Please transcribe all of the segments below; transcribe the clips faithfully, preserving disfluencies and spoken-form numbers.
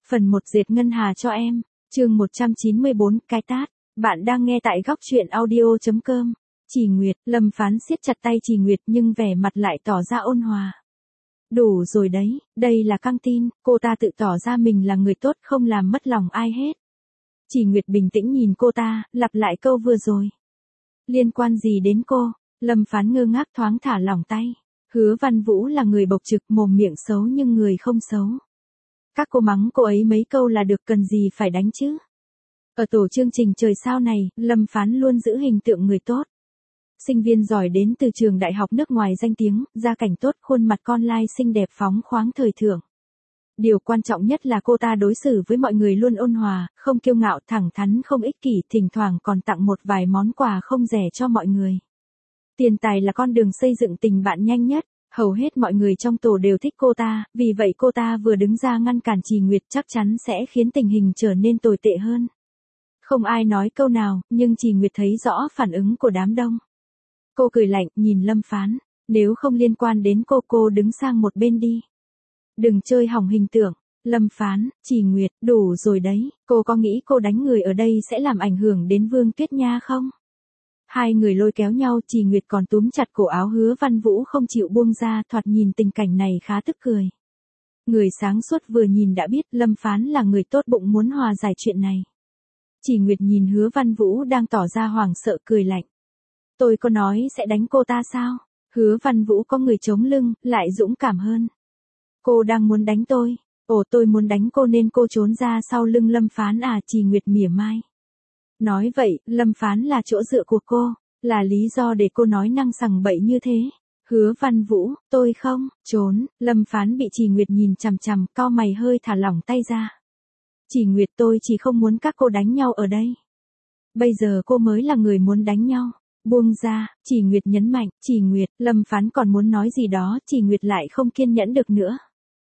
Phần một dệt ngân hà cho em, chương một trăm chín mươi bốn, cái tát. Bạn đang nghe tại góc truyện audio chấm com. Chỉ Nguyệt, Lâm Phán siết chặt tay Chỉ Nguyệt nhưng vẻ mặt lại tỏ ra ôn hòa. Đủ rồi đấy, đây là căng tin, cô ta tự tỏ ra mình là người tốt không làm mất lòng ai hết. Chỉ Nguyệt bình tĩnh nhìn cô ta, lặp lại câu vừa rồi. Liên quan gì đến cô? Lâm Phán ngơ ngác thoáng thả lỏng tay. Hứa Văn Vũ là người bộc trực mồm miệng xấu nhưng người không xấu. Các cô mắng cô ấy mấy câu là được, cần gì phải đánh chứ. Ở tổ chương trình Trời Sao này, Lâm Phán luôn giữ hình tượng người tốt. Sinh viên giỏi đến từ trường đại học nước ngoài danh tiếng, gia cảnh tốt, khuôn mặt con lai xinh đẹp phóng khoáng thời thượng. Điều quan trọng nhất là cô ta đối xử với mọi người luôn ôn hòa, không kiêu ngạo, thẳng thắn, không ích kỷ, thỉnh thoảng còn tặng một vài món quà không rẻ cho mọi người. Tiền tài là con đường xây dựng tình bạn nhanh nhất. Hầu hết mọi người trong tổ đều thích cô ta, vì vậy cô ta vừa đứng ra ngăn cản Chỉ Nguyệt chắc chắn sẽ khiến tình hình trở nên tồi tệ hơn. Không ai nói câu nào, nhưng Chỉ Nguyệt thấy rõ phản ứng của đám đông. Cô cười lạnh, nhìn Lâm Phán, nếu không liên quan đến cô, cô đứng sang một bên đi. Đừng chơi hỏng hình tượng. Lâm Phán, Chỉ Nguyệt, đủ rồi đấy, cô có nghĩ cô đánh người ở đây sẽ làm ảnh hưởng đến Vương Tuyết Nha không? Hai người lôi kéo nhau, Chỉ Nguyệt còn túm chặt cổ áo Hứa Văn Vũ không chịu buông ra, thoạt nhìn tình cảnh này khá tức cười. Người sáng suốt vừa nhìn đã biết Lâm Phán là người tốt bụng muốn hòa giải chuyện này. Chỉ Nguyệt nhìn Hứa Văn Vũ đang tỏ ra hoảng sợ cười lạnh. Tôi có nói sẽ đánh cô ta sao? Hứa Văn Vũ có người chống lưng, lại dũng cảm hơn. Cô đang muốn đánh tôi. Ồ, tôi muốn đánh cô nên cô trốn ra sau lưng Lâm Phán à? Chỉ Nguyệt mỉa mai. Nói vậy, Lâm Phán là chỗ dựa của cô, là lý do để cô nói năng sằng bậy như thế. Hứa Văn Vũ, tôi không, trốn. Lâm Phán bị Chỉ Nguyệt nhìn chằm chằm, cau mày hơi thả lỏng tay ra. Chỉ Nguyệt, tôi chỉ không muốn các cô đánh nhau ở đây. Bây giờ cô mới là người muốn đánh nhau. Buông ra, Chỉ Nguyệt nhấn mạnh. Chỉ Nguyệt, Lâm Phán còn muốn nói gì đó, Chỉ Nguyệt lại không kiên nhẫn được nữa.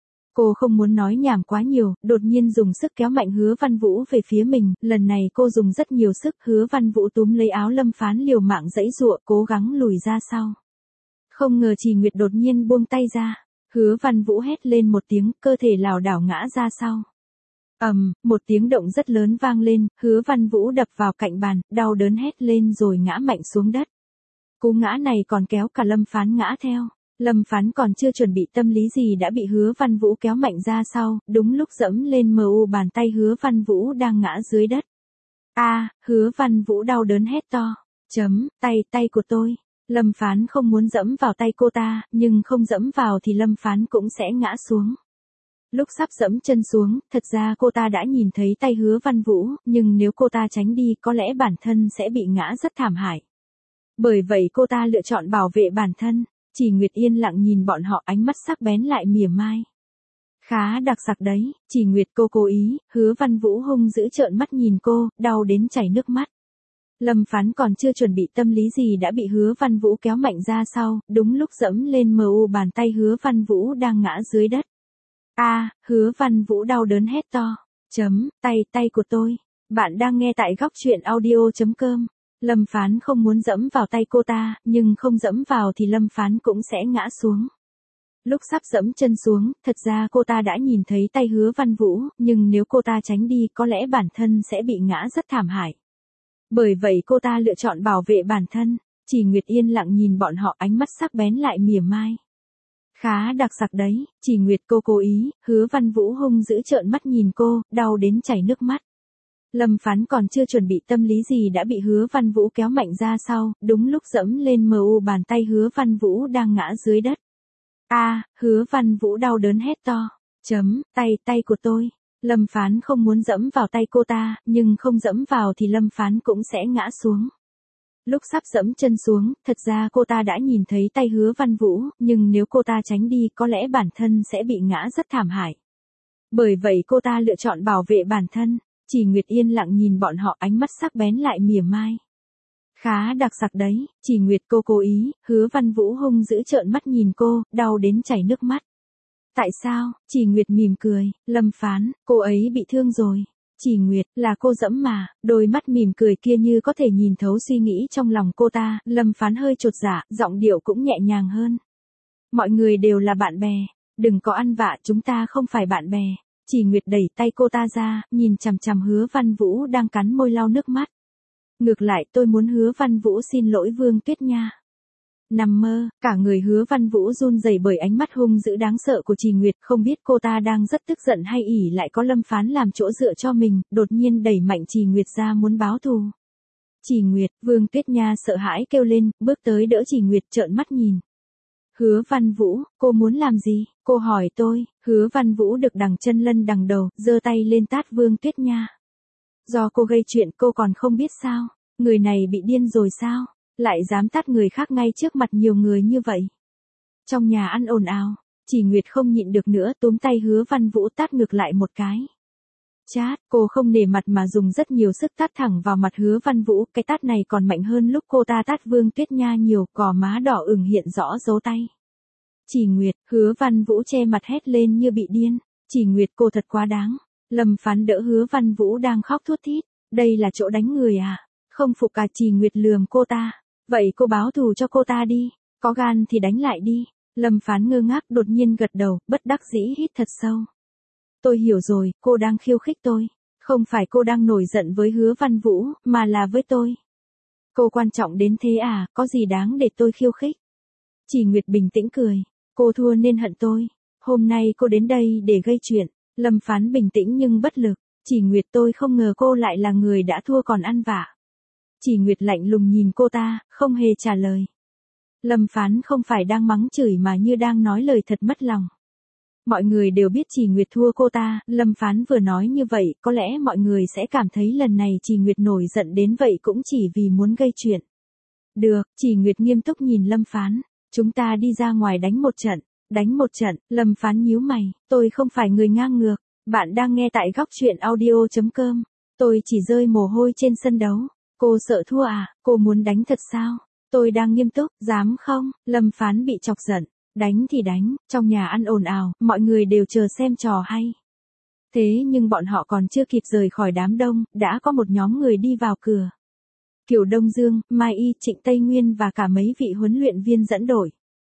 Cô không muốn nói nhảm quá nhiều, đột nhiên dùng sức kéo mạnh Hứa Văn Vũ về phía mình, lần này cô dùng rất nhiều sức, Hứa Văn Vũ túm lấy áo Lâm Phán liều mạng giãy giụa, cố gắng lùi ra sau. Không ngờ Chỉ Nguyệt đột nhiên buông tay ra, Hứa Văn Vũ hét lên một tiếng, cơ thể lảo đảo ngã ra sau. Ầm, um, một tiếng động rất lớn vang lên, Hứa Văn Vũ đập vào cạnh bàn, đau đớn hét lên rồi ngã mạnh xuống đất. Cú ngã này còn kéo cả Lâm Phán ngã theo. Lâm Phán còn chưa chuẩn bị tâm lý gì đã bị Hứa Văn Vũ kéo mạnh ra sau, đúng lúc dẫm lên mờ u bàn tay Hứa Văn Vũ đang ngã dưới đất. A, à, Hứa Văn Vũ đau đớn hét to. Chấm, tay, tay của tôi. Lâm Phán không muốn dẫm vào tay cô ta, nhưng không dẫm vào thì Lâm Phán cũng sẽ ngã xuống. Lúc sắp dẫm chân xuống, thật ra cô ta đã nhìn thấy tay Hứa Văn Vũ, nhưng nếu cô ta tránh đi có lẽ bản thân sẽ bị ngã rất thảm hại. Bởi vậy cô ta lựa chọn bảo vệ bản thân. Chỉ Nguyệt yên lặng nhìn bọn họ, ánh mắt sắc bén lại mỉa mai. Khá đặc sắc đấy, Chỉ Nguyệt, cô cố ý. Hứa Văn Vũ hung dữ trợn mắt nhìn cô, đau đến chảy nước mắt. Lâm Phán còn chưa chuẩn bị tâm lý gì đã bị Hứa Văn Vũ kéo mạnh ra sau, đúng lúc dẫm lên mờ u bàn tay Hứa Văn Vũ đang ngã dưới đất. A, à, Hứa Văn Vũ đau đớn hét to. Chấm, tay, tay của tôi. Bạn đang nghe tại góc truyện audio chấm com. Lâm Phán không muốn dẫm vào tay cô ta, nhưng không dẫm vào thì Lâm Phán cũng sẽ ngã xuống. Lúc sắp dẫm chân xuống, thật ra cô ta đã nhìn thấy tay Hứa Văn Vũ, nhưng nếu cô ta tránh đi có lẽ bản thân sẽ bị ngã rất thảm hại. Bởi vậy cô ta lựa chọn bảo vệ bản thân. Chỉ Nguyệt yên lặng nhìn bọn họ, ánh mắt sắc bén lại mỉa mai. Khá đặc sắc đấy, Chỉ Nguyệt, cô cố ý. Hứa Văn Vũ hung dữ trợn mắt nhìn cô, đau đến chảy nước mắt. Lâm Phán còn chưa chuẩn bị tâm lý gì đã bị Hứa Văn Vũ kéo mạnh ra sau, đúng lúc dẫm lên mờ u bàn tay Hứa Văn Vũ đang ngã dưới đất. A, à, Hứa Văn Vũ đau đớn hét to. Chấm, tay, tay của tôi. Lâm Phán không muốn dẫm vào tay cô ta, nhưng không dẫm vào thì Lâm Phán cũng sẽ ngã xuống. Lúc sắp dẫm chân xuống, thật ra cô ta đã nhìn thấy tay Hứa Văn Vũ, nhưng nếu cô ta tránh đi có lẽ bản thân sẽ bị ngã rất thảm hại. Bởi vậy cô ta lựa chọn bảo vệ bản thân. Chỉ Nguyệt yên lặng nhìn bọn họ, ánh mắt sắc bén lại mỉa mai. Khá đặc sắc đấy, Chỉ Nguyệt, cô cố ý. Hứa Văn Vũ hung dữ trợn mắt nhìn cô, đau đến chảy nước mắt. Tại sao? Chỉ Nguyệt mỉm cười. Lâm Phán, cô ấy bị thương rồi. Chỉ Nguyệt, là cô dẫm mà. Đôi mắt mỉm cười kia như có thể nhìn thấu suy nghĩ trong lòng cô ta. Lâm Phán hơi chột dạ, giọng điệu cũng nhẹ nhàng hơn. Mọi người đều là bạn bè. Đừng có ăn vạ, chúng ta không phải bạn bè. Chỉ Nguyệt đẩy tay cô ta ra, nhìn chằm chằm Hứa Văn Vũ đang cắn môi lau nước mắt. Ngược lại tôi muốn Hứa Văn Vũ xin lỗi Vương Tuyết Nha. Nằm mơ, cả người Hứa Văn Vũ run rẩy bởi ánh mắt hung dữ đáng sợ của Chỉ Nguyệt, không biết cô ta đang rất tức giận hay ỉ lại có Lâm Phán làm chỗ dựa cho mình, đột nhiên đẩy mạnh Chỉ Nguyệt ra muốn báo thù. Chỉ Nguyệt, Vương Tuyết Nha sợ hãi kêu lên, bước tới đỡ Chỉ Nguyệt trợn mắt nhìn. Hứa Văn Vũ, cô muốn làm gì? Cô hỏi tôi. Hứa Văn Vũ được đằng chân lân đằng đầu, giơ tay lên tát Vương Tuyết Nha. Do cô gây chuyện cô còn không biết sao? Người này bị điên rồi sao? Lại dám tát người khác ngay trước mặt nhiều người như vậy. Trong nhà ăn ồn ào, Chỉ Nguyệt không nhịn được nữa túm tay Hứa Văn Vũ tát ngược lại một cái. Chát, cô không nể mặt mà dùng rất nhiều sức tát thẳng vào mặt Hứa Văn Vũ, cái tát này còn mạnh hơn lúc cô ta tát Vương Tuyết Nha nhiều, gò má đỏ ửng hiện rõ dấu tay. Chỉ Nguyệt, Hứa Văn Vũ che mặt hét lên như bị điên. Chỉ Nguyệt cô thật quá đáng. Lâm Phán đỡ Hứa Văn Vũ đang khóc thút thít. Đây là chỗ đánh người à? Không phục à? Chỉ Nguyệt lườm cô ta. Vậy cô báo thù cho cô ta đi. Có gan thì đánh lại đi. Lâm Phán ngơ ngác đột nhiên gật đầu, bất đắc dĩ hít thật sâu. Tôi hiểu rồi, cô đang khiêu khích tôi. Không phải cô đang nổi giận với Hứa Văn Vũ, mà là với tôi. Cô quan trọng đến thế à, có gì đáng để tôi khiêu khích? Chỉ Nguyệt bình tĩnh cười. Cô thua nên hận tôi. Hôm nay cô đến đây để gây chuyện. Lâm Phán bình tĩnh nhưng bất lực. Chỉ Nguyệt tôi không ngờ cô lại là người đã thua còn ăn vạ. Chỉ Nguyệt lạnh lùng nhìn cô ta, không hề trả lời. Lâm Phán không phải đang mắng chửi mà như đang nói lời thật mất lòng. Mọi người đều biết Chỉ Nguyệt thua cô ta, Lâm Phán vừa nói như vậy, có lẽ mọi người sẽ cảm thấy lần này Chỉ Nguyệt nổi giận đến vậy cũng chỉ vì muốn gây chuyện. Được, Chỉ Nguyệt nghiêm túc nhìn Lâm Phán. Chúng ta đi ra ngoài đánh một trận. Đánh một trận, Lâm Phán nhíu mày, tôi không phải người ngang ngược. Bạn đang nghe tại góc truyện audio chấm com. Tôi chỉ rơi mồ hôi trên sân đấu. Cô sợ thua à? Cô muốn đánh thật sao? Tôi đang nghiêm túc, dám không? Lâm Phán bị chọc giận. Đánh thì đánh, trong nhà ăn ồn ào, mọi người đều chờ xem trò hay. Thế nhưng bọn họ còn chưa kịp rời khỏi đám đông, đã có một nhóm người đi vào cửa. Kiều Đông Dương, Mai Y, Trịnh Tây Nguyên và cả mấy vị huấn luyện viên dẫn đội.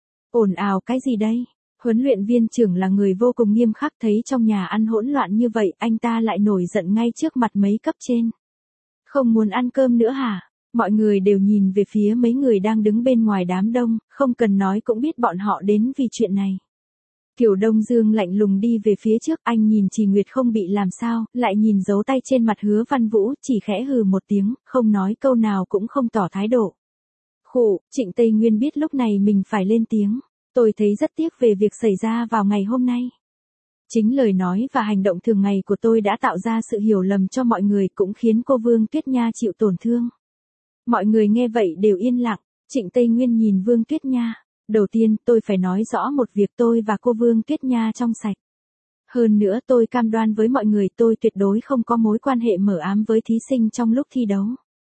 Ồn ào cái gì đây? Huấn luyện viên trưởng là người vô cùng nghiêm khắc, thấy trong nhà ăn hỗn loạn như vậy, anh ta lại nổi giận ngay trước mặt mấy cấp trên. Không muốn ăn cơm nữa hả? Mọi người đều nhìn về phía mấy người đang đứng bên ngoài đám đông, không cần nói cũng biết bọn họ đến vì chuyện này. Kiều Đông Dương lạnh lùng đi về phía trước, anh nhìn Chỉ Nguyệt không bị làm sao, lại nhìn dấu tay trên mặt Hứa Văn Vũ, chỉ khẽ hừ một tiếng, không nói câu nào cũng không tỏ thái độ. Khụ, Trịnh Tây Nguyên biết lúc này mình phải lên tiếng. Tôi thấy rất tiếc về việc xảy ra vào ngày hôm nay. Chính lời nói và hành động thường ngày của tôi đã tạo ra sự hiểu lầm cho mọi người, cũng khiến cô Vương Tuyết Nha chịu tổn thương. Mọi người nghe vậy đều yên lặng. Trịnh Tây Nguyên nhìn Vương Tuyết Nha. Đầu tiên tôi phải nói rõ một việc, tôi và cô Vương Tuyết Nha trong sạch. Hơn nữa tôi cam đoan với mọi người tôi tuyệt đối không có mối quan hệ mờ ám với thí sinh trong lúc thi đấu.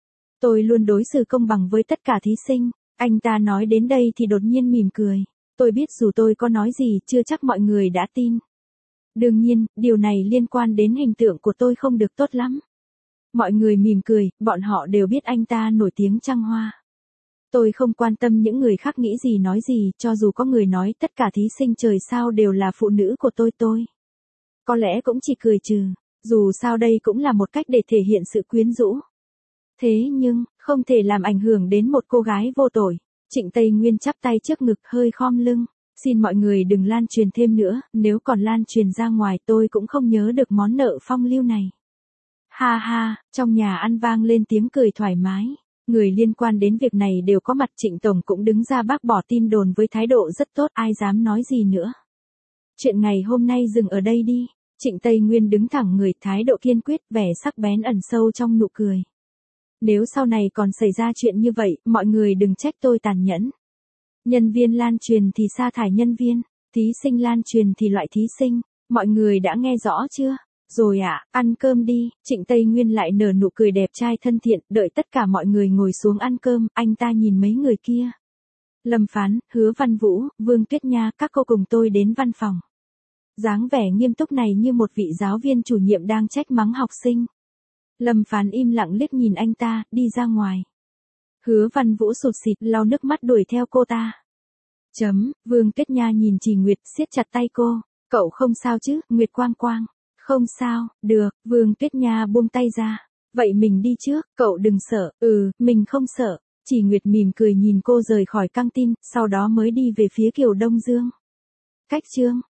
Tôi luôn đối xử công bằng với tất cả thí sinh. Anh ta nói đến đây thì đột nhiên mỉm cười. Tôi biết dù tôi có nói gì chưa chắc mọi người đã tin. Đương nhiên, điều này liên quan đến hình tượng của tôi không được tốt lắm. Mọi người mỉm cười, bọn họ đều biết anh ta nổi tiếng trăng hoa. Tôi không quan tâm những người khác nghĩ gì nói gì, cho dù có người nói tất cả thí sinh trời sao đều là phụ nữ của tôi tôi. Có lẽ cũng chỉ cười trừ, dù sao đây cũng là một cách để thể hiện sự quyến rũ. Thế nhưng, không thể làm ảnh hưởng đến một cô gái vô tội. Trịnh Tây Nguyên chắp tay trước ngực hơi khom lưng. Xin mọi người đừng lan truyền thêm nữa, nếu còn lan truyền ra ngoài tôi cũng không nhớ được món nợ phong lưu này. Ha ha, trong nhà ăn vang lên tiếng cười thoải mái. Người liên quan đến việc này đều có mặt, Trịnh Tổng cũng đứng ra bác bỏ tin đồn với thái độ rất tốt, ai dám nói gì nữa. Chuyện ngày hôm nay dừng ở đây đi. Trịnh Tây Nguyên đứng thẳng người, thái độ kiên quyết, vẻ sắc bén ẩn sâu trong nụ cười. Nếu sau này còn xảy ra chuyện như vậy, mọi người đừng trách tôi tàn nhẫn. Nhân viên lan truyền thì sa thải nhân viên, thí sinh lan truyền thì loại thí sinh, mọi người đã nghe rõ chưa? Rồi ạ, à, ăn cơm đi. Trịnh Tây Nguyên lại nở nụ cười đẹp trai thân thiện, đợi tất cả mọi người ngồi xuống ăn cơm, anh ta nhìn mấy người kia. Lâm Phán, Hứa Văn Vũ, Vương Tuyết Nha, các cô cùng tôi đến văn phòng. Dáng vẻ nghiêm túc này như một vị giáo viên chủ nhiệm đang trách mắng học sinh. Lâm Phán im lặng liếc nhìn anh ta, đi ra ngoài. Hứa Văn Vũ sụt sịt, lau nước mắt đuổi theo cô ta. Chấm, Vương Tuyết Nha nhìn Chỉ Nguyệt, siết chặt tay cô. Cậu không sao chứ, Nguyệt Quang Quang. Không sao, được, Vương Tuyết Nha buông tay ra. Vậy mình đi trước, cậu đừng sợ, ừ, mình không sợ. Chỉ Nguyệt mỉm cười nhìn cô rời khỏi căng tin, sau đó mới đi về phía Kiều Đông Dương. Cách chương